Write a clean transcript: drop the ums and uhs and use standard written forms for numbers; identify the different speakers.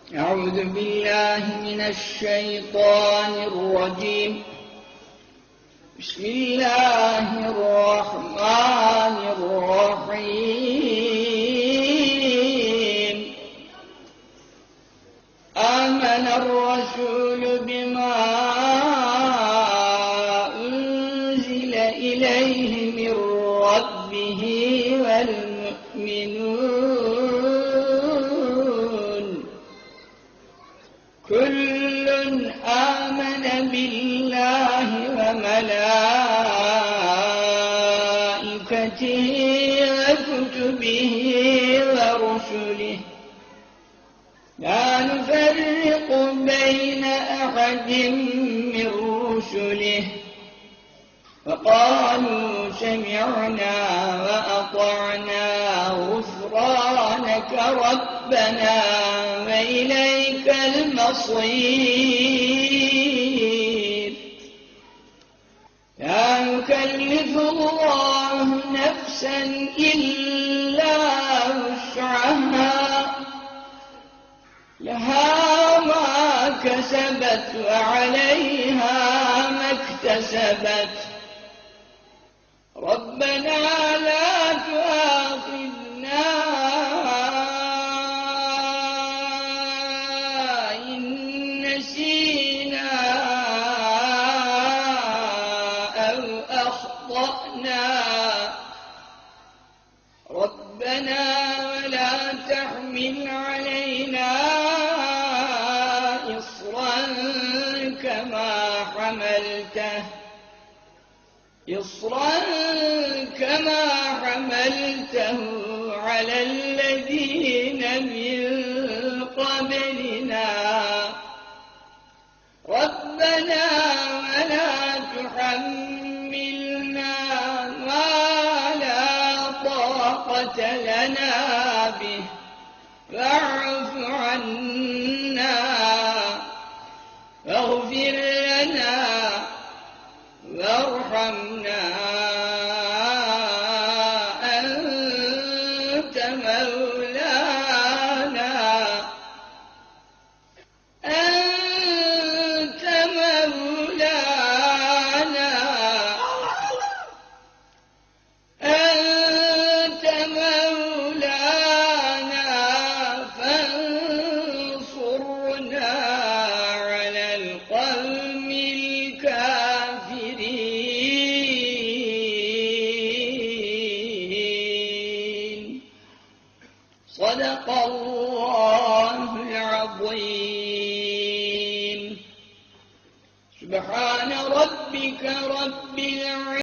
Speaker 1: أعوذ بالله من الشيطان الرجيم. بسم الله الرحمن الرحيم. آمن الرسول بما أنزل إليه من ربه والمؤمنون كل آمن بالله وملائكته وكتبه ورسله لا نفرق بين أحد من رسله وقالوا سمعنا وأطعنا غفرانك ربنا وإليك المصير. لا يكلف الله نفسا إلا وسعها لها ما كسبت وعليها ما اكتسبت. ربنا لا تؤاخذنا إن نسينا أو أخطأنا. ربنا ولا تحمل علينا إصرا كما حملته على الذين من قبلنا. ربنا ولا تحملنا ما لا طاقة لنا به واعف عنا واغفر لنا وارحمنا أنت مولانا فانصرنا على القوم الكافرين. صدق الله العظيم. سبحان ربك رب العزة